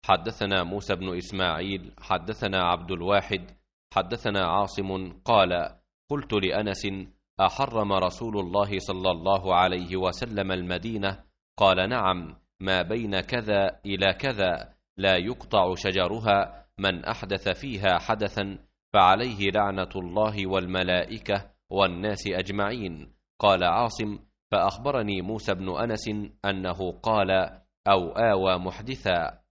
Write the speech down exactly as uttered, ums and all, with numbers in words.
حدثنا موسى بن إسماعيل حدثنا عبد الواحد حدثنا عاصم قال: قلت لأنس: أحرم رسول الله صلى الله عليه وسلم المدينة؟ قال: نعم، ما بين كذا إلى كذا لا يقطع شجرها، من أحدث فيها حدثا فعليه لعنة الله والملائكة والناس أجمعين. قال عاصم: فأخبرني موسى بن أنس أنه قال: أو آوى محدثا.